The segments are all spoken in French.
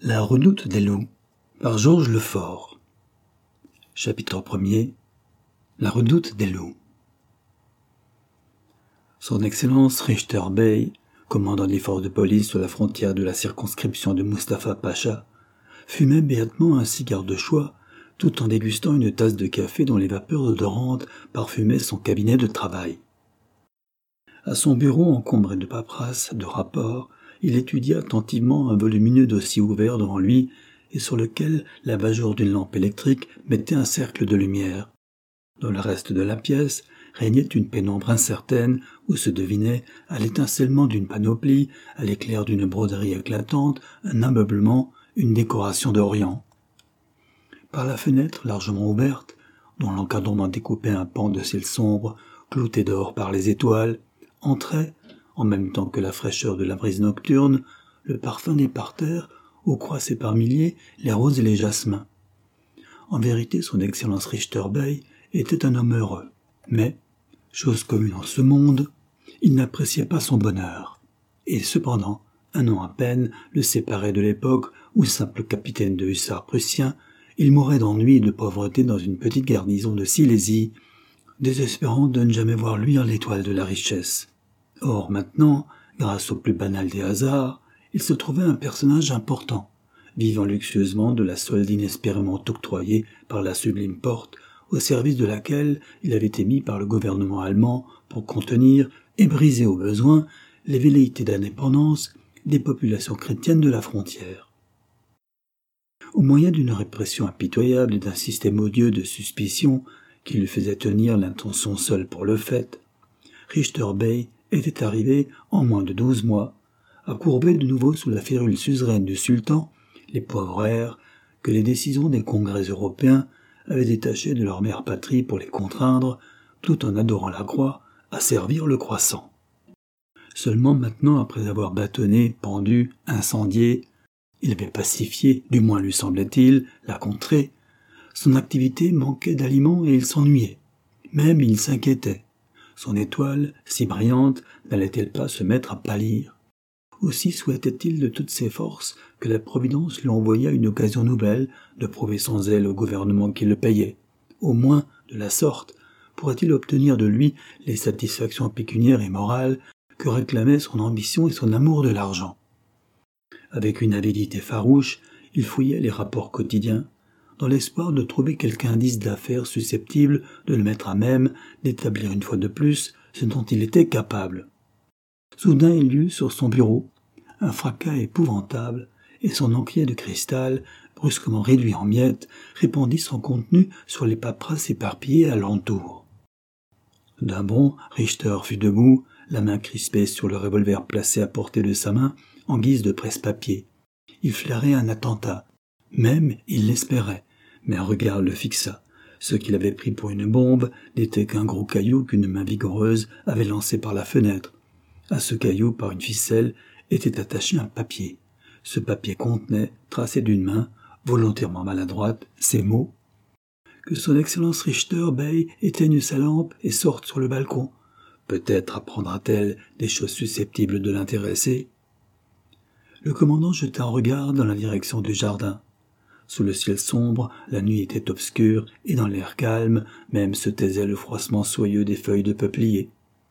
La redoute des loups par Georges Lefort. Chapitre 1er. La redoute des loups. Son Excellence Richter Bey, commandant des forces de police sur la frontière de la circonscription de Mustapha Pacha, fumait béatement un cigare de choix tout en dégustant une tasse de café dont les vapeurs odorantes parfumaient son cabinet de travail. À son bureau encombré de paperasses, de rapports, il étudia attentivement un volumineux dossier ouvert devant lui et sur lequel l'abat-jour d'une lampe électrique mettait un cercle de lumière. Dans le reste de la pièce régnait une pénombre incertaine où se devinait, à l'étincellement d'une panoplie, à l'éclair d'une broderie éclatante, un ameublement, une décoration d'Orient. Par la fenêtre largement ouverte, dont l'encadrement découpait un pan de ciel sombre, clouté d'or par les étoiles, entrait, en même temps que la fraîcheur de la brise nocturne, le parfum des parterres où croissaient par milliers les roses et les jasmins. En vérité, son Excellence Richter Bey était un homme heureux, mais, chose commune en ce monde, il n'appréciait pas son bonheur. Et cependant, un an à peine le séparait de l'époque où, simple capitaine de hussards prussien, il mourait d'ennui et de pauvreté dans une petite garnison de Silésie, désespérant de ne jamais voir luire l'étoile de la richesse. Or maintenant, grâce au plus banal des hasards, il se trouvait un personnage important, vivant luxueusement de la solde inespérément octroyée par la sublime porte, au service de laquelle il avait été mis par le gouvernement allemand pour contenir et briser au besoin les velléités d'indépendance des populations chrétiennes de la frontière. Au moyen d'une répression impitoyable et d'un système odieux de suspicion qui lui faisait tenir l'intention seule pour le fait, Richter Bey était arrivé, en moins de 12 mois, à courber de nouveau sous la férule suzeraine du sultan les pauvres airs que les décisions des congrès européens avaient détachés de leur mère patrie pour les contraindre, tout en adorant la croix, à servir le croissant. Seulement maintenant, après avoir bâtonné, pendu, incendié, il avait pacifié, du moins lui semblait-il, la contrée, son activité manquait d'aliments et il s'ennuyait. Même il s'inquiétait. Son étoile, si brillante, n'allait-elle pas se mettre à pâlir? Aussi souhaitait-il de toutes ses forces que la Providence lui envoyât une occasion nouvelle de prouver son zèle au gouvernement qui le payait. Au moins, de la sorte, pourrait-il obtenir de lui les satisfactions pécuniaires et morales que réclamaient son ambition et son amour de l'argent. Avec une avidité farouche, il fouillait les rapports quotidiens, dans l'espoir de trouver quelque indice d'affaires susceptible de le mettre à même d'établir une fois de plus ce dont il était capable. Soudain il y eut sur son bureau un fracas épouvantable, et son encrier de cristal, brusquement réduit en miettes, répandit son contenu sur les paperasses éparpillées alentour. D'un bond, Richter fut debout, la main crispée sur le revolver placé à portée de sa main en guise de presse-papier. Il flairait un attentat. Même, il l'espérait, mais un regard le fixa. Ce qu'il avait pris pour une bombe n'était qu'un gros caillou qu'une main vigoureuse avait lancé par la fenêtre. À ce caillou, par une ficelle, était attaché un papier. Ce papier contenait, tracé d'une main, volontairement maladroite, ces mots : « Que son Excellence Richter Bey éteigne sa lampe et sorte sur le balcon. Peut-être apprendra-t-elle des choses susceptibles de l'intéresser. » Le commandant jeta un regard dans la direction du jardin. Sous le ciel sombre, la nuit était obscure, et dans l'air calme, même se taisait le froissement soyeux des feuilles de peuplier.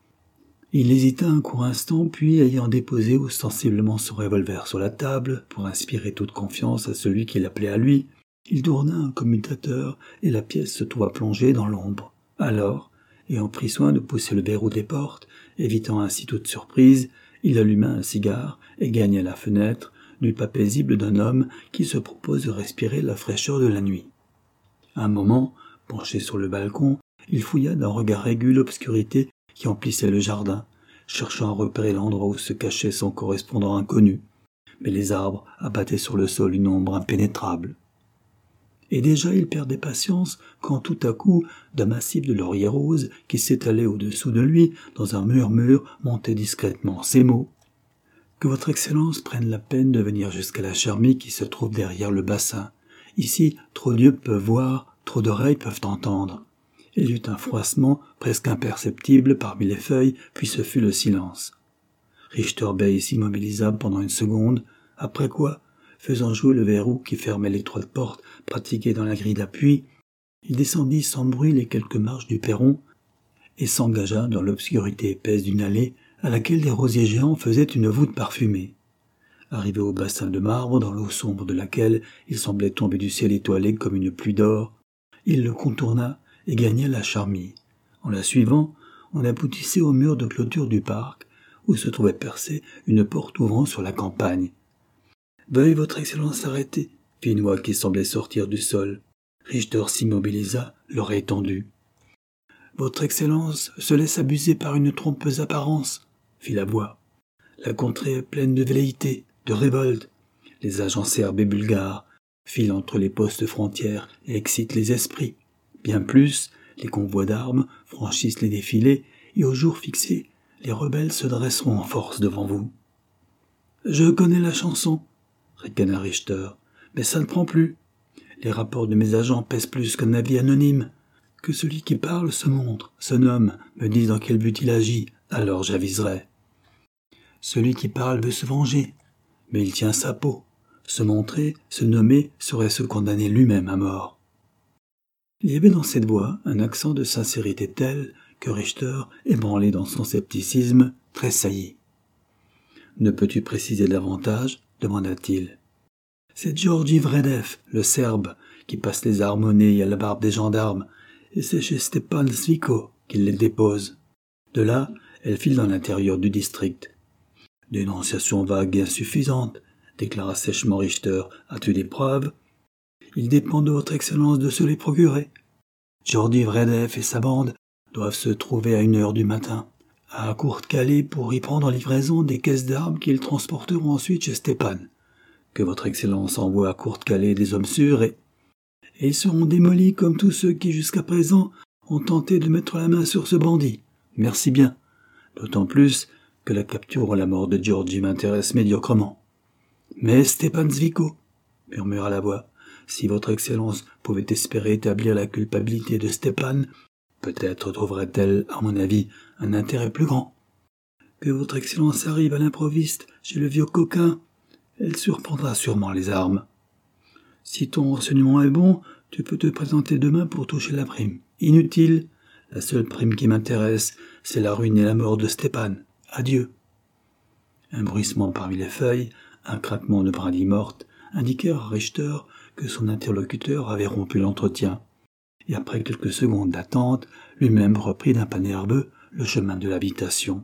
Il hésita un court instant, puis, ayant déposé ostensiblement son revolver sur la table, pour inspirer toute confiance à celui qui l'appelait à lui, il tourna un commutateur, et la pièce se trouva plongée dans l'ombre. Alors, ayant pris soin de pousser le verrou des portes, évitant ainsi toute surprise, il alluma un cigare et gagna la fenêtre, du pas paisible d'un homme qui se propose de respirer la fraîcheur de la nuit. Un moment, penché sur le balcon, il fouilla d'un regard aigu l'obscurité qui emplissait le jardin, cherchant à repérer l'endroit où se cachait son correspondant inconnu. Mais les arbres abattaient sur le sol une ombre impénétrable. Et déjà il perdait patience quand tout à coup, d'un massif de lauriers roses qui s'étalait au-dessous de lui, dans un murmure, montaient discrètement ces mots : « Que votre Excellence prenne la peine de venir jusqu'à la charmille qui se trouve derrière le bassin. Ici, trop d'yeux peuvent voir, trop d'oreilles peuvent entendre. » Il y eut un froissement presque imperceptible parmi les feuilles, puis ce fut le silence. Richter Bey s'immobilisa pendant une seconde, après quoi Faisant jouer le verrou qui fermait l'étroite porte pratiquée dans la grille d'appui, il descendit sans bruit les quelques marches du perron et s'engagea dans l'obscurité épaisse d'une allée à laquelle des rosiers géants faisaient une voûte parfumée. Arrivé au bassin de marbre dans l'eau sombre de laquelle il semblait tomber du ciel étoilé comme une pluie d'or, il le contourna et gagna la charmille. En la suivant, on aboutissait au mur de clôture du parc, où se trouvait percée une porte ouvrant sur la campagne. « Veuille votre Excellence s'arrêter » fit une voix qui semblait sortir du sol. Richter s'immobilisa, l'oreille tendue. « Votre Excellence se laisse abuser par une trompeuse apparence » fit la voix. « La contrée est pleine de velléités, de révolte. Les agents serbes et bulgares filent entre les postes frontières et excitent les esprits. Bien plus, les convois d'armes franchissent les défilés et au jour fixé, les rebelles se dresseront en force devant vous. »« Je connais la chanson, » ricana Richter, « mais ça ne prend plus. Les rapports de mes agents pèsent plus qu'un avis anonyme. Que celui qui parle se montre, se nomme, me dise dans quel but il agit, alors j'aviserai. Celui qui parle veut se venger, mais il tient sa peau. Se montrer, se nommer, serait se condamner lui-même à mort. » Il y avait dans cette voix un accent de sincérité tel que Richter, ébranlé dans son scepticisme, tressaillit. « Ne peux-tu préciser davantage ?» demanda-t-il. « C'est Georgi Vredev, le Serbe, qui passe les armes au nez et à la barbe des gendarmes, et c'est chez Stepan Zviko qu'il les dépose. De là, elle file dans l'intérieur du district. »« Dénonciation vague et insuffisante, » déclara sèchement Richter. « As-tu des preuves ? » ?»« Il dépend de votre Excellence de se les procurer. Georgi Vredev et sa bande doivent se trouver à 1h du matin, à Courte-Calais, pour y prendre livraison des caisses d'armes qu'ils transporteront ensuite chez Stepan. Que votre Excellence envoie à Courte-Calais des hommes sûrs et ils seront démolis comme tous ceux qui jusqu'à présent ont tenté de mettre la main sur ce bandit. Merci bien. D'autant plus que la capture ou la mort de Georgi m'intéresse médiocrement. Mais Stepan Zviko, murmura la voix, si votre Excellence pouvait espérer établir la culpabilité de Stepan, peut-être trouverait-elle, à mon avis, un intérêt plus grand. Que votre Excellence arrive à l'improviste chez le vieux coquin, elle surprendra sûrement les armes. Si ton renseignement est bon, tu peux te présenter demain pour toucher la prime. Inutile, la seule prime qui m'intéresse, c'est la ruine et la mort de Stepan. Adieu. » Un bruissement parmi les feuilles, un craquement de brindilles mortes, indiquèrent à Richter que son interlocuteur avait rompu l'entretien, et après quelques secondes d'attente, lui-même reprit d'un pas nerveux le chemin de l'habitation.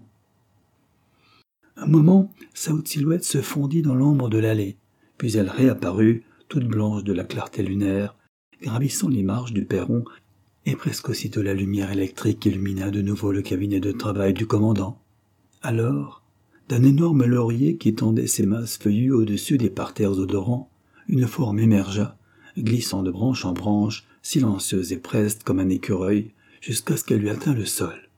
Un moment, sa haute silhouette se fondit dans l'ombre de l'allée, puis elle réapparut, toute blanche de la clarté lunaire, gravissant les marches du perron, et presque aussitôt la lumière électrique illumina de nouveau le cabinet de travail du commandant. Alors, d'un énorme laurier qui tendait ses masses feuillues au-dessus des parterres odorants, une forme émergea, glissant de branche en branche, silencieuse et preste comme un écureuil, jusqu'à ce qu'elle lui attînt le sol.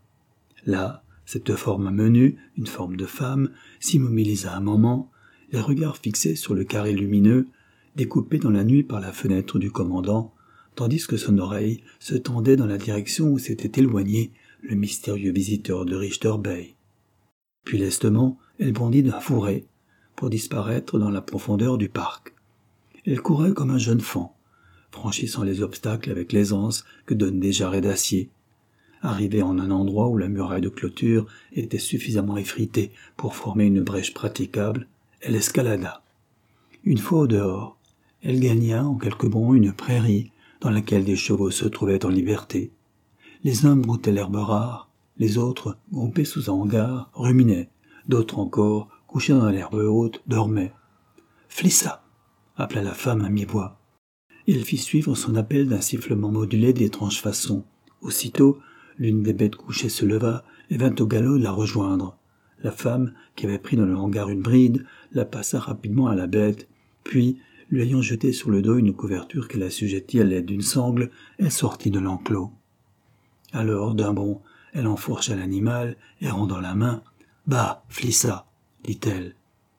Là, cette forme menue, une forme de femme, s'immobilisa un moment, les regards fixés sur le carré lumineux, découpé dans la nuit par la fenêtre du commandant, tandis que son oreille se tendait dans la direction où s'était éloigné le mystérieux visiteur de Richter Bay. Puis lestement, elle bondit d'un fourré, pour disparaître dans la profondeur du parc. Elle courait comme un jeune faon, franchissant les obstacles avec l'aisance que donnent des jarrets d'acier. Arrivée en un endroit où la muraille de clôture était suffisamment effritée pour former une brèche praticable, elle escalada. Une fois au dehors, elle gagna en quelques bonds une prairie dans laquelle des chevaux se trouvaient en liberté. Les uns broutaient l'herbe rare, les autres, groupés sous un hangar, ruminaient, d'autres encore, couchés dans l'herbe haute, dormaient. « Flissa !» appela la femme à mi-voix. Il fit suivre son appel d'un sifflement modulé d'étrange façon. Aussitôt, l'une des bêtes couchées se leva et vint au galop la rejoindre. La femme, qui avait pris dans le hangar une bride, la passa rapidement à la bête, puis, lui ayant jeté sur le dos une couverture qu'elle assujettit à l'aide d'une sangle, elle sortit de l'enclos. Alors, d'un bond, elle enfourcha l'animal et rendant la main. « Bah, Flissa !» dit-elle.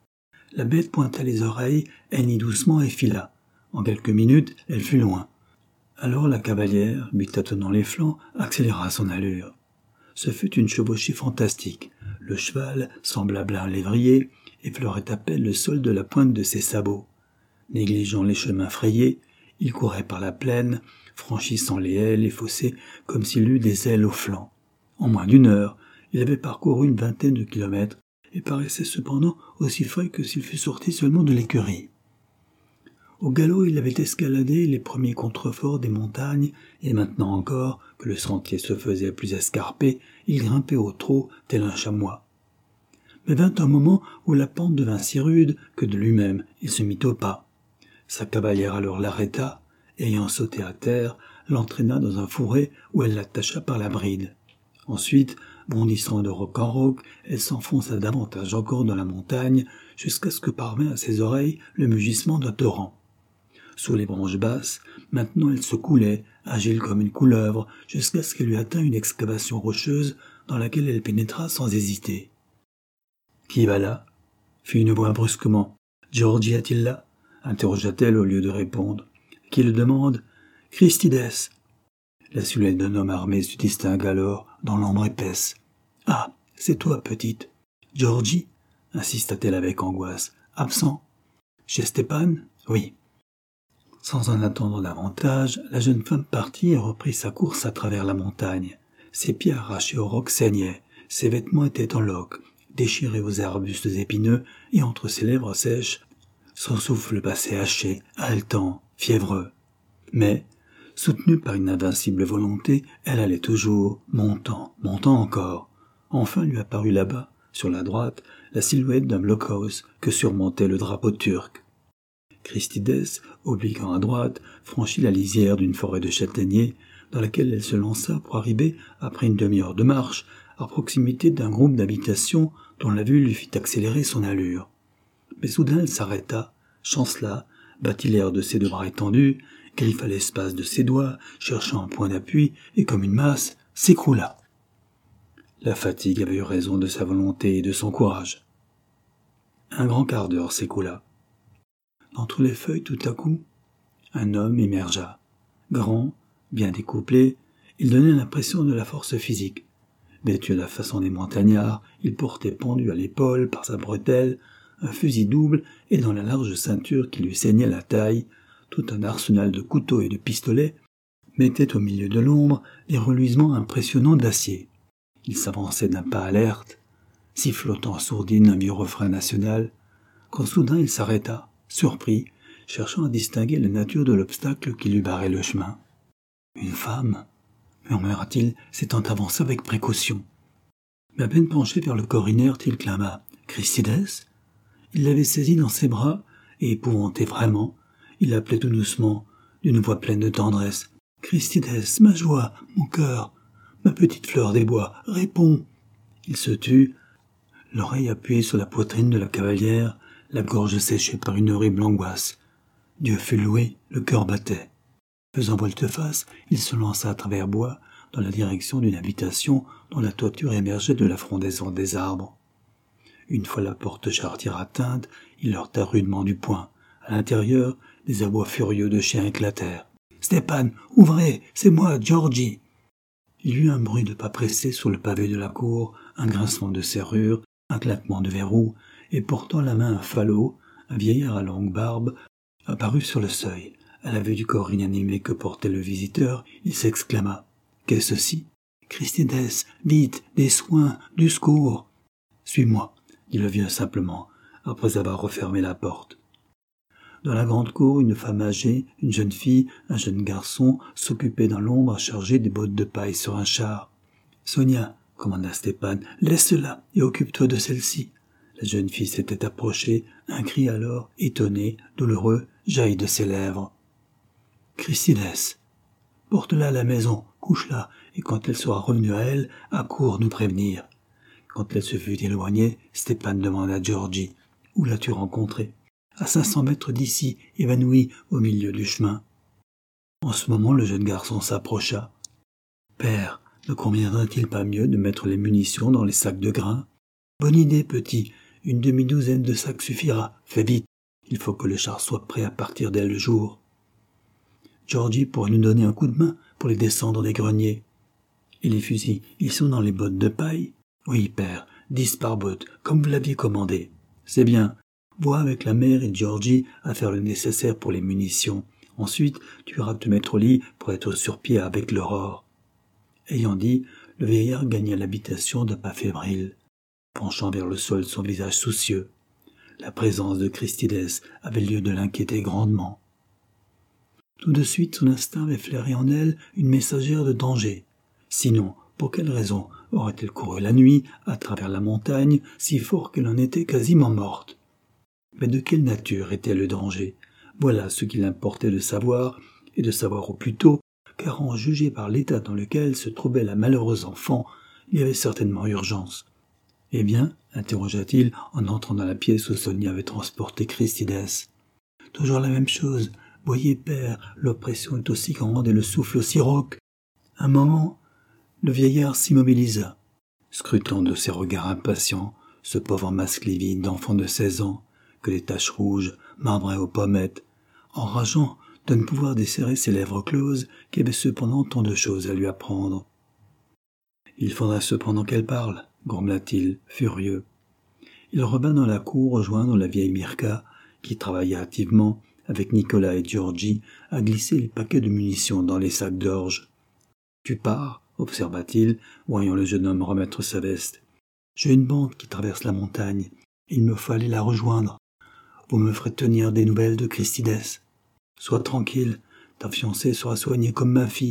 La bête pointa les oreilles, hennit doucement et fila. En quelques minutes, elle fut loin. Alors la cavalière, lui tâtonnant les flancs, accéléra son allure. Ce fut une chevauchée fantastique. Le cheval, semblable à un lévrier, effleurait à peine le sol de la pointe de ses sabots. Négligeant les chemins frayés, il courait par la plaine, franchissant les haies, les fossés, comme s'il eût des ailes aux flancs. En moins d'une heure, il avait parcouru une vingtaine de kilomètres et paraissait cependant aussi frais que s'il fût sorti seulement de l'écurie. Au galop, il avait escaladé les premiers contreforts des montagnes, et maintenant encore, que le sentier se faisait plus escarpé, il grimpait au trot tel un chamois. Mais vint un moment où la pente devint si rude que de lui-même il se mit au pas. Sa cavalière alors l'arrêta, et ayant sauté à terre, l'entraîna dans un fourré où elle l'attacha par la bride. Ensuite, bondissant de roc en roc, elle s'enfonça davantage encore dans la montagne, jusqu'à ce que parvint à ses oreilles le mugissement d'un torrent. Sous les branches basses, maintenant elle se coulait, agile comme une couleuvre, jusqu'à ce qu'elle eût atteint une excavation rocheuse dans laquelle elle pénétra sans hésiter. « Qui va là ?» fit une voix brusquement. « Georgie a-t-il là ?» interrogea-t-elle au lieu de répondre. « Qui le demande ?»« Christides !» La silhouette d'un homme armé se distingue alors dans l'ombre épaisse. « Ah, c'est toi, petite. »« Georgie ?» insista-t-elle avec angoisse. « Absent ?»« Chez Stépan ?»« Oui. » Sans en attendre davantage, la jeune femme partit et reprit sa course à travers la montagne. Ses pieds arrachés au roc saignaient, ses vêtements étaient en loques, déchirés aux arbustes épineux, et entre ses lèvres sèches, son souffle passait haché, haletant, fiévreux. Mais, soutenue par une invincible volonté, elle allait toujours, montant encore. Enfin lui apparut là-bas, sur la droite, la silhouette d'un blockhaus que surmontait le drapeau turc. Christides, obliquant à droite, franchit la lisière d'une forêt de châtaigniers, dans laquelle elle se lança pour arriver, après une demi-heure de marche, à proximité d'un groupe d'habitations dont la vue lui fit accélérer son allure. Mais soudain elle s'arrêta, chancela, battit l'air de ses deux bras étendus, griffa l'espace de ses doigts, cherchant un point d'appui, et comme une masse, s'écroula. La fatigue avait eu raison de sa volonté et de son courage. Un grand quart d'heure s'écoula. D'entre les feuilles, tout à coup, un homme émergea. Grand, bien découplé, il donnait l'impression de la force physique. Vêtu à la façon des montagnards, il portait pendu à l'épaule par sa bretelle un fusil double et dans la large ceinture qui lui ceignait la taille, tout un arsenal de couteaux et de pistolets mettait au milieu de l'ombre les reluisements impressionnants d'acier. Il s'avançait d'un pas alerte, sifflotant en sourdine un vieux refrain national, quand soudain il s'arrêta, surpris, cherchant à distinguer la nature de l'obstacle qui lui barrait le chemin. « Une femme !» murmura-t-il, s'étant avancé avec précaution. Mais à peine penché vers le corps inerte, il clama « Christides ?» Il l'avait saisi dans ses bras, et épouvanté vraiment, il appelait tout doucement, d'une voix pleine de tendresse « Christides, ma joie, mon cœur, ma petite fleur des bois, réponds !» Il se tut, l'oreille appuyée sur la poitrine de la cavalière, la gorge séchée par une horrible angoisse. Dieu fut loué, le cœur battait. Faisant volte-face, il se lança à travers bois, dans la direction d'une habitation dont la toiture émergeait de la frondaison des arbres. Une fois la porte charretière atteinte, il heurta rudement du poing. À l'intérieur, des abois furieux de chiens éclatèrent. « Stépan, ouvrez, c'est moi, Georgie !» Il y eut un bruit de pas pressés sur le pavé de la cour, un grincement de serrure, un claquement de verrou, et portant la main un falot, un vieillard à longue barbe, apparut sur le seuil. À la vue du corps inanimé que portait le visiteur, il s'exclama. « Qu'est-ce ceci ?»« Christides, vite, des soins, du secours !»« Suis-moi !» dit le vieux simplement, après avoir refermé la porte. Dans la grande cour, une femme âgée, une jeune fille, un jeune garçon s'occupaient dans l'ombre à charger des bottes de paille sur un char. « Sonia !» commanda Stépan, « laisse-la et occupe-toi de celle-ci. » La jeune fille s'était approchée, un cri alors, étonné, douloureux, jaillit de ses lèvres. « Christides, porte-la à la maison, couche-la, et quand elle sera revenue à elle, accours nous prévenir. » Quand elle se fut éloignée, Stépan demanda à Georgie. « Où l'as-tu rencontrée ?»« À 500 mètres d'ici, évanouie au milieu du chemin. » En ce moment, le jeune garçon s'approcha. « Père, ne conviendrait-il pas mieux de mettre les munitions dans les sacs de grains ? » « Bonne idée, petit. Une demi-douzaine de sacs suffira. Fais vite. Il faut que le char soit prêt à partir dès le jour. Georgie pourrait nous donner un coup de main pour les descendre des greniers. Et les fusils, ils sont dans les bottes de paille ? Oui, père, 10 par botte, comme vous l'aviez commandé. C'est bien. Vois avec la mère et Georgie à faire le nécessaire pour les munitions. Ensuite, tu iras te mettre au lit pour être sur pied avec l'aurore. » Ayant dit, le vieillard gagna l'habitation d'un pas fébrile, penchant vers le sol son visage soucieux. La présence de Christides avait lieu de l'inquiéter grandement. Tout de suite, son instinct avait flairé en elle une messagère de danger. Sinon, pour quelle raison aurait-elle couru la nuit à travers la montagne, si fort qu'elle en était quasiment morte? Mais de quelle nature était le danger? Voilà ce qu'il importait de savoir, et de savoir au plus tôt, car en juger par l'état dans lequel se trouvait la malheureuse enfant, il y avait certainement urgence. « Eh bien ?» interrogea-t-il en entrant dans la pièce où Sonia avait transporté Christides. « Toujours la même chose. Voyez, père, l'oppression est aussi grande et le souffle aussi rauque. » Un moment, le vieillard s'immobilisa, scrutant de ses regards impatients ce pauvre masque livide d'enfant de 16 ans, que les taches rouges marbraient aux pommettes, enrageant de ne pouvoir desserrer ses lèvres closes qui avaient cependant tant de choses à lui apprendre. « Il faudra cependant qu'elle parle, » grommela-t-il, furieux. Il revint dans la cour rejoindre la vieille Mirka, qui travaillait activement, avec Nicolas et Georgie, à glisser les paquets de munitions dans les sacs d'orge. « Tu pars ?» observa-t-il, voyant le jeune homme remettre sa veste. « J'ai une bande qui traverse la montagne. Il me faut aller la rejoindre. Vous me ferez tenir des nouvelles de Christides. Sois tranquille, ta fiancée sera soignée comme ma fille. »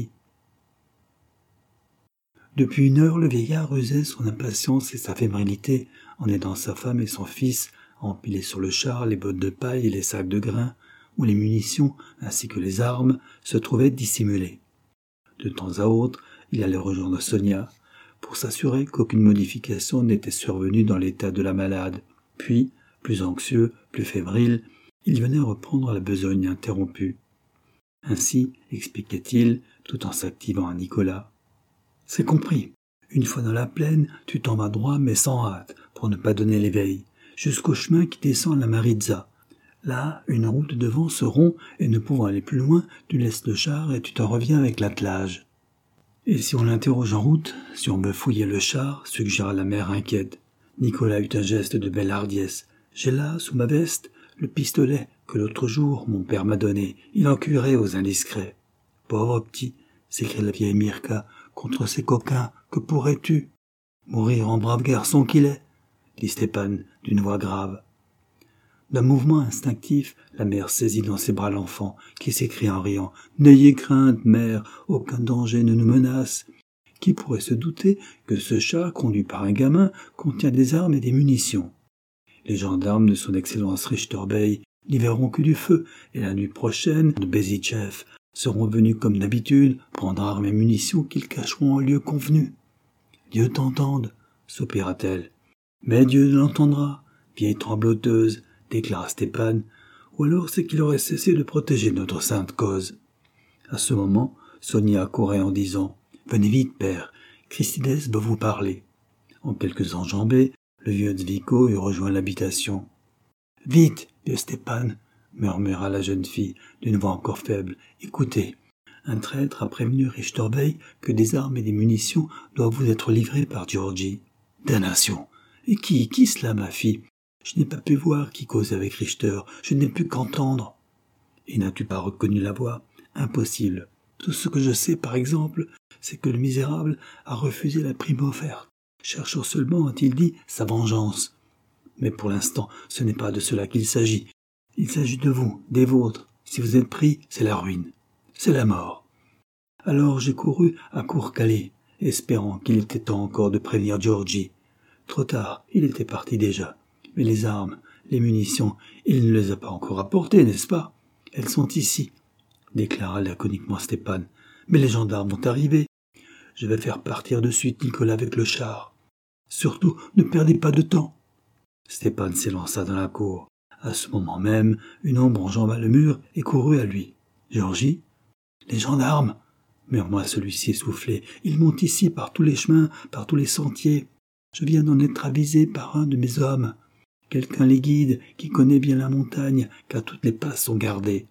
Depuis 1 heure, le vieillard usait son impatience et sa fébrilité en aidant sa femme et son fils à empiler sur le char les bottes de paille et les sacs de grains, où les munitions ainsi que les armes se trouvaient dissimulées. De temps à autre, il allait rejoindre Sonia pour s'assurer qu'aucune modification n'était survenue dans l'état de la malade. Puis, plus anxieux, plus fébrile, il venait reprendre la besogne interrompue. Ainsi, expliquait-il, tout en s'activant à Nicolas. « C'est compris. Une fois dans la plaine, tu t'en vas droit mais sans hâte, pour ne pas donner l'éveil, jusqu'au chemin qui descend la Maritza. Là, une route devant se rompt et ne pouvant aller plus loin, tu laisses le char et tu t'en reviens avec l'attelage. » « Et si on l'interroge en route, si on veut fouiller le char, suggéra la mère inquiète. Nicolas eut un geste de belle hardiesse. « J'ai là, sous ma veste, le pistolet que l'autre jour mon père m'a donné. Il en curait aux indiscrets. »« Pauvre petit !» s'écria la vieille Mirka. « Contre ces coquins, que pourrais-tu ?»« Mourir en brave garçon qu'il est !» dit Stepan d'une voix grave. D'un mouvement instinctif, la mère saisit dans ses bras l'enfant, qui s'écria en riant « N'ayez crainte, mère, aucun danger ne nous menace. Qui pourrait se douter que ce char, conduit par un gamin, contient des armes et des munitions? Les gendarmes de son excellence Richter Bey n'y verront que du feu, et la nuit prochaine, de Bezitchev seront venus comme d'habitude prendre armes et munitions qu'ils cacheront en lieu convenu. Dieu t'entende, soupira-t-elle. Mais Dieu l'entendra, vieille trembloteuse, déclara Stepan, ou alors c'est qu'il aurait cessé de protéger notre sainte cause. À ce moment, Sonia accourait en disant « Venez vite, père, Christides veut vous parler. » En quelques enjambées, le vieux Zviko eut rejoint l'habitation. « Vite, vieux Stepan !» murmura la jeune fille d'une voix encore faible. « Écoutez, un traître a prévenu Richter Bey que des armes et des munitions doivent vous être livrées par Georgie. »« Damnation ! Et qui cela, ma fille ? Je n'ai pas pu voir qui causait avec Richter, je n'ai pu qu'entendre. »« Et n'as-tu pas reconnu la voix ? Impossible. Tout ce que je sais, par exemple, c'est que le misérable a refusé la prime offerte, cherchant seulement, a-t-il dit, sa vengeance. Mais pour l'instant, ce n'est pas de cela qu'il s'agit. Il s'agit de vous, des vôtres. Si vous êtes pris, c'est la ruine. C'est la mort. Alors j'ai couru à Cour-Calais, espérant qu'il était temps encore de prévenir Georgie. Trop tard, il était parti déjà. Mais les armes, les munitions, il ne les a pas encore apportées, n'est-ce pas? Elles sont ici, déclara laconiquement Stepan. Mais les gendarmes vont arriver. Je vais faire partir de suite Nicolas avec le char. Surtout, ne perdez pas de temps. Stepan s'élança dans la cour. À ce moment même, une ombre enjamba le mur et courut à lui. Georgie? Les gendarmes, murmura celui-ci essoufflé. Ils montent ici par tous les chemins, par tous les sentiers. Je viens d'en être avisé par un de mes hommes. Quelqu'un les guide, qui connaît bien la montagne, car toutes les passes sont gardées.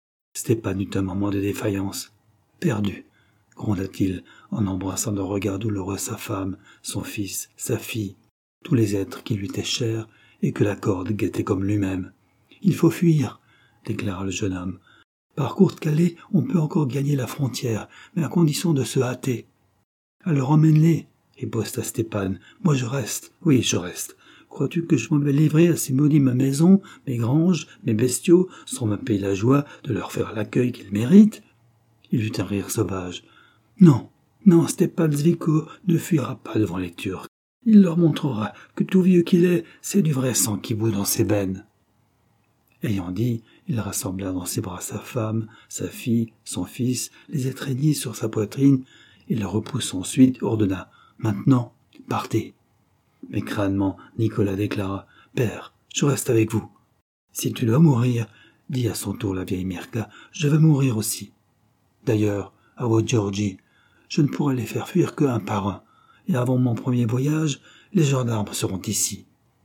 Stepan eut un moment de défaillance. Perdu, gronda-t-il, en embrassant d'un regard douloureux sa femme, son fils, sa fille, tous les êtres qui lui étaient chers et que la corde guettait comme lui-même. « Il faut fuir !» déclara le jeune homme. « Par Courte-Calais, on peut encore gagner la frontière, mais à condition de se hâter. »« Alors emmène-les !» riposta Stepan. « Moi je reste. Oui, je reste. Crois-tu que je m'en vais livrer à ces maudits ma maison, mes granges, mes bestiaux, sans me payer la joie de leur faire l'accueil qu'ils méritent ?» Il eut un rire sauvage. « Non, non, Stepan Zviko ne fuira pas devant les Turcs. Il leur montrera que tout vieux qu'il est, c'est du vrai sang qui bout dans ses veines. » Ayant dit, il rassembla dans ses bras sa femme, sa fille, son fils, les étreignit sur sa poitrine, et les repoussant ensuite, ordonna « Maintenant, partez !» Mais crânement, Nicolas déclara « Père, je reste avec vous. »« Si tu dois mourir, dit à son tour la vieille Mirka, je veux mourir aussi. D'ailleurs, à votre Georgie, je ne pourrai les faire fuir qu'un par un, et avant mon premier voyage, les gendarmes seront ici. »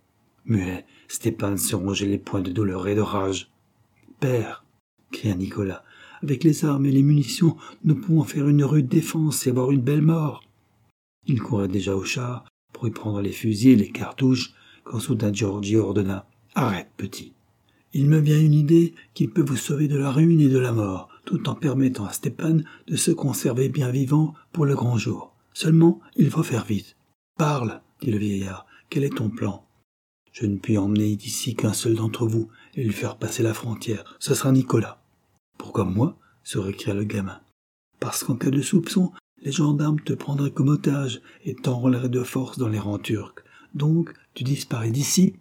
Muet, Stepan se rongeait les poings de douleur et de rage. « Père, » cria Nicolas, « avec les armes et les munitions, nous pouvons faire une rude défense et avoir une belle mort. » Il courait déjà au char pour y prendre les fusils et les cartouches, quand soudain Georgie ordonna « Arrête, petit. Il me vient une idée qui peut vous sauver de la ruine et de la mort, tout en permettant à Stepan de se conserver bien vivant pour le grand jour. Seulement, il faut faire vite. »« Parle, » dit le vieillard, « quel est ton plan ? » ?»« Je ne puis emmener d'ici qu'un seul d'entre vous et lui faire passer la frontière. Ce sera Nicolas. »« Pourquoi moi ?» se récria le gamin. « Parce qu'en cas de soupçon, les gendarmes te prendraient comme otage et t'enrôleraient de force dans les rangs turcs. Donc, tu disparais d'ici,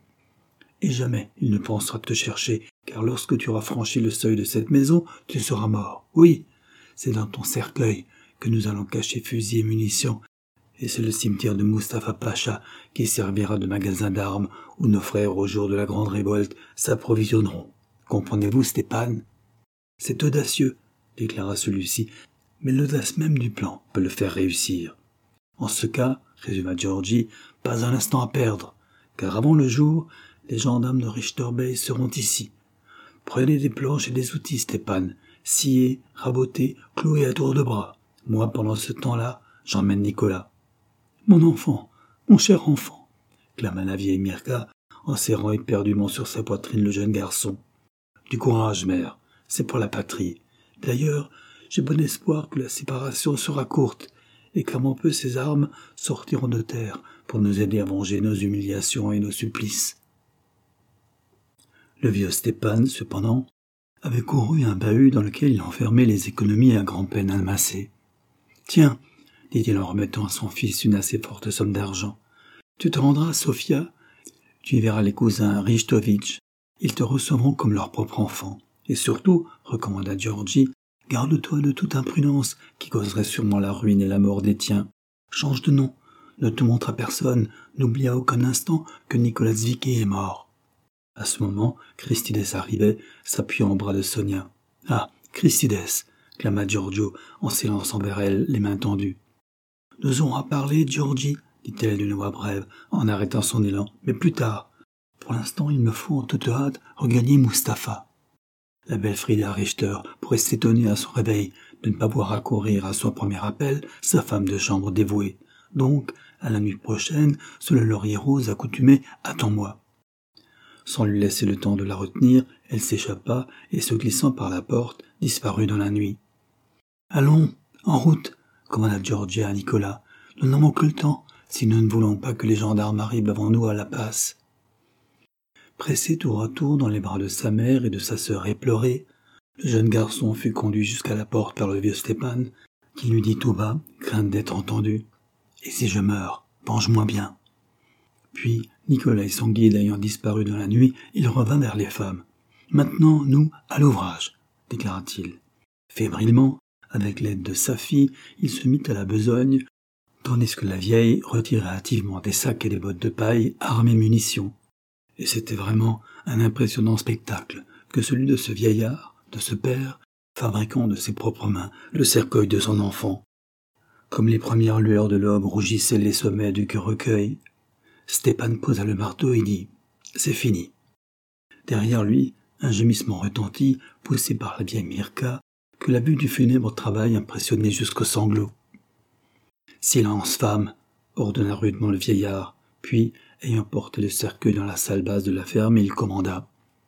et jamais il ne pensera te chercher, car lorsque tu auras franchi le seuil de cette maison, tu seras mort. Oui, c'est dans ton cercueil que nous allons cacher fusils et munitions, et c'est le cimetière de Mustapha Pacha qui servira de magasin d'armes où nos frères, au jour de la grande révolte, s'approvisionneront. Comprenez-vous, Stepan ? C'est audacieux, déclara celui-ci, mais l'audace même du plan peut le faire réussir. En ce cas, résuma Georgie, pas un instant à perdre, car avant le jour, les gendarmes de Richter Bey seront ici. Prenez des planches et des outils, Stepan, sciez, rabotez, clouez à tour de bras. Moi, pendant ce temps-là, j'emmène Nicolas. Mon enfant, mon cher enfant, clama la vieille Mirka, en serrant éperdument sur sa poitrine le jeune garçon. Du courage, mère, c'est pour la patrie. D'ailleurs, j'ai bon espoir que la séparation sera courte, et qu'avant peu ces armes sortiront de terre pour nous aider à venger nos humiliations et nos supplices. Le vieux Stepan, cependant, avait couru un bahut dans lequel il enfermait les économies à grand-peine amassées. « Tiens, dit-il en remettant à son fils une assez forte somme d'argent, tu te rendras à Sofia, tu y verras les cousins Richtovitch, ils te recevront comme leur propre enfant. Et surtout, recommanda Georgie, garde-toi de toute imprudence qui causerait sûrement la ruine et la mort des tiens. Change de nom, ne te montre à personne, n'oublie à aucun instant que Nicolas Zviki est mort. » À ce moment, Christides arrivait, s'appuyant au bras de Sonia. « Ah, Christides !» clama Giorgio, en s'élançant vers elle, les mains tendues. « Nous aurons à parler, Georgie, dit-elle d'une voix brève, en arrêtant son élan, mais plus tard. Pour l'instant, il me faut en toute hâte regagner Mustapha. » La belle Frida Richter pourrait s'étonner à son réveil de ne pas voir accourir à son premier appel sa femme de chambre dévouée. Donc, à la nuit prochaine, sous le laurier rose accoutumé, attends-moi. Sans lui laisser le temps de la retenir, elle s'échappa et, se glissant par la porte, disparut dans la nuit. « Allons, en route !» commanda Georgia à Nicolas. « Nous n'avons que le temps, si nous ne voulons pas que les gendarmes arrivent avant nous à la passe. » Pressé tour à tour dans les bras de sa mère et de sa sœur éplorée, le jeune garçon fut conduit jusqu'à la porte par le vieux Stepan, qui lui dit tout bas, crainte d'être entendu. « Et si je meurs, venge-moi bien. » Puis, Nicolas et son guide ayant disparu dans la nuit, il revint vers les femmes. « Maintenant, nous, à l'ouvrage, » déclara-t-il. Fébrilement, avec l'aide de sa fille, il se mit à la besogne, tandis que la vieille retirait hâtivement des sacs et des bottes de paille, armes et munitions. Et c'était vraiment un impressionnant spectacle que celui de ce vieillard, de ce père, fabriquant de ses propres mains le cercueil de son enfant. Comme les premières lueurs de l'aube rougissaient les sommets du recueil, Stepan posa le marteau et dit « C'est fini ». Derrière lui, un gémissement retentit, poussé par la vieille Mirka, que la vue du funèbre travail impressionnait jusqu'aux sanglots. « Silence, femme !» ordonna rudement le vieillard, puis, ayant porté le cercueil dans la salle basse de la ferme, il commanda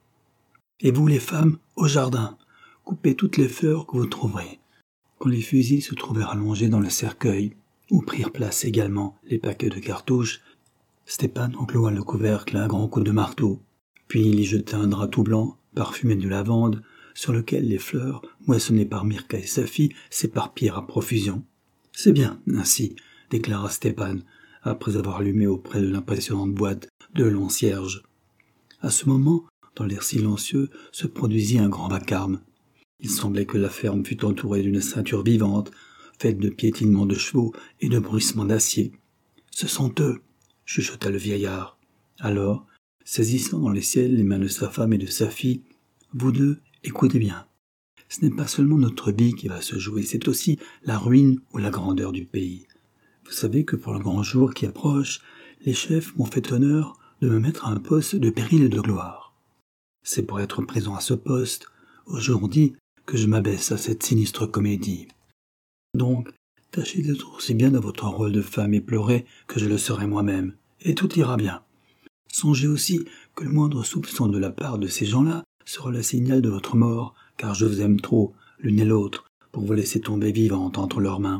« Et vous les femmes, au jardin, coupez toutes les fleurs que vous trouverez. » Quand les fusils se trouvèrent allongés dans le cercueil, où prirent place également les paquets de cartouches, Stepan encloua le couvercle à un grand coup de marteau, puis il y jeta un drap tout blanc, parfumé de lavande, sur lequel les fleurs, moissonnées par Mirka et sa fille, s'éparpillèrent à profusion. « C'est bien, ainsi, » déclara Stepan, après avoir allumé auprès de l'impressionnante boîte de longs cierges. À ce moment, dans l'air silencieux, se produisit un grand vacarme. Il semblait que la ferme fût entourée d'une ceinture vivante, faite de piétinements de chevaux et de bruissements d'acier. « Ce sont eux !» chuchota le vieillard. Alors, saisissant dans les ciels les mains de sa femme et de sa fille, « Vous deux, écoutez bien. Ce n'est pas seulement notre vie qui va se jouer, c'est aussi la ruine ou la grandeur du pays. Vous savez que pour le grand jour qui approche, les chefs m'ont fait honneur de me mettre à un poste de péril et de gloire. C'est pour être présent à ce poste, aujourd'hui, que je m'abaisse à cette sinistre comédie. Donc, tâchez d'être aussi bien dans votre rôle de femme éplorée que je le serai moi-même, et tout ira bien. Songez aussi que le moindre soupçon de la part de ces gens-là sera le signal de votre mort, car je vous aime trop, l'une et l'autre, pour vous laisser tomber vivante entre leurs mains. »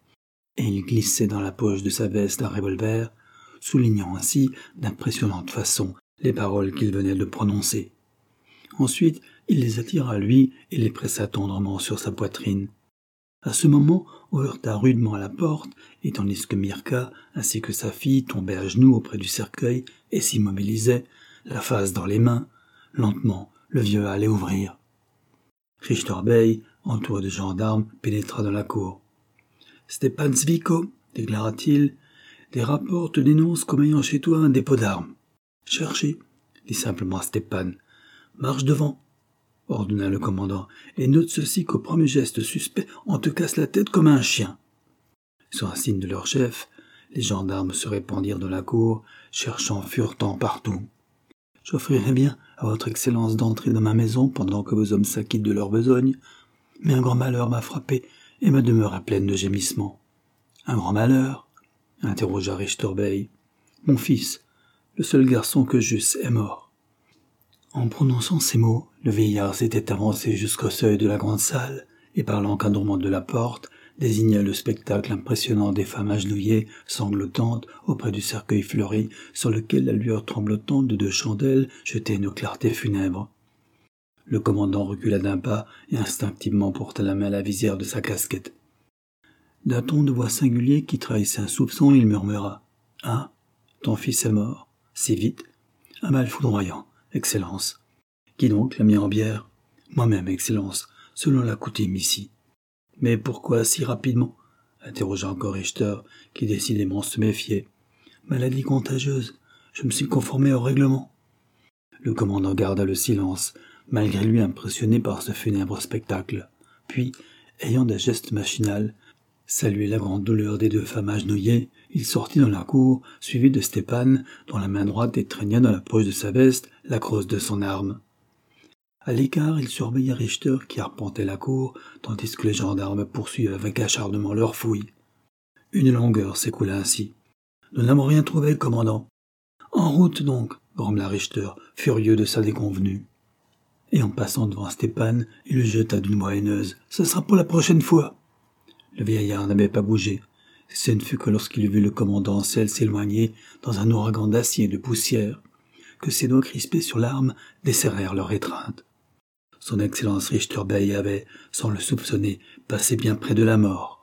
Et il glissait dans la poche de sa veste un revolver, soulignant ainsi d'impressionnante façon les paroles qu'il venait de prononcer. Ensuite, il les attira à lui et les pressa tendrement sur sa poitrine. À ce moment, on heurta rudement à la porte, et tandis que Mirka, ainsi que sa fille, tombaient à genoux auprès du cercueil et s'immobilisaient, la face dans les mains, lentement, le vieux allait ouvrir. Richter Bey, entouré de gendarmes, pénétra dans la cour. « Stepan Zviko, déclara-t-il, des rapports te dénoncent comme ayant chez toi un dépôt d'armes. »« Cherchez, » dit simplement Stepan. « Marche devant, » ordonna le commandant, « et note ceci qu'au premier geste suspect, on te casse la tête comme un chien. » Sur un signe de leur chef, les gendarmes se répandirent dans la cour, cherchant furetant partout. « J'offrirais bien à votre excellence d'entrer dans ma maison pendant que vos hommes s'acquittent de leur besogne, mais un grand malheur m'a frappé et ma demeure est pleine de gémissements. »« Un grand malheur ?» interrogea Richter Bey. « Mon fils, le seul garçon que j'eusse, est mort. » En prononçant ces mots, le vieillard s'était avancé jusqu'au seuil de la grande salle et, par l'encadrement de la porte, désigna le spectacle impressionnant des femmes agenouillées, sanglotantes, auprès du cercueil fleuri, sur lequel la lueur tremblotante de 2 chandelles jetait une clarté funèbre. Le commandant recula d'un pas et instinctivement porta la main à la visière de sa casquette. D'un ton de voix singulier qui trahissait un soupçon, il murmura « Ah, ton fils est mort, si vite ? Un mal foudroyant, Excellence. Qui donc l'a mis en bière ? Moi-même, Excellence, selon la coutume ici. » « Mais pourquoi si rapidement ?» interrogea encore Richter, qui décidément se méfiait. « Maladie contagieuse, je me suis conformé au règlement. » Le commandant garda le silence, malgré lui impressionné par ce funèbre spectacle. Puis, ayant d'un geste machinal salué la grande douleur des 2 femmes agenouillées, il sortit dans la cour, suivi de Stepan, dont la main droite étreignait dans la poche de sa veste la crosse de son arme. À l'écart, il surveilla Richter qui arpentait la cour, tandis que les gendarmes poursuivaient avec acharnement leurs fouilles. Une longue heure s'écoula ainsi. « Nous n'avons rien trouvé, commandant. »« En route donc, » grommela Richter, furieux de sa déconvenue. Et en passant devant Stepan, il lui jeta d'une voix haineuse. « Ce sera pour la prochaine fois. » Le vieillard n'avait pas bougé. Ce ne fut que lorsqu'il vit le commandant Ansel s'éloigner dans un ouragan d'acier et de poussière, que ses doigts crispés sur l'arme desserrèrent leur étreinte. Son Excellence Richter Bey avait, sans le soupçonner, passé bien près de la mort.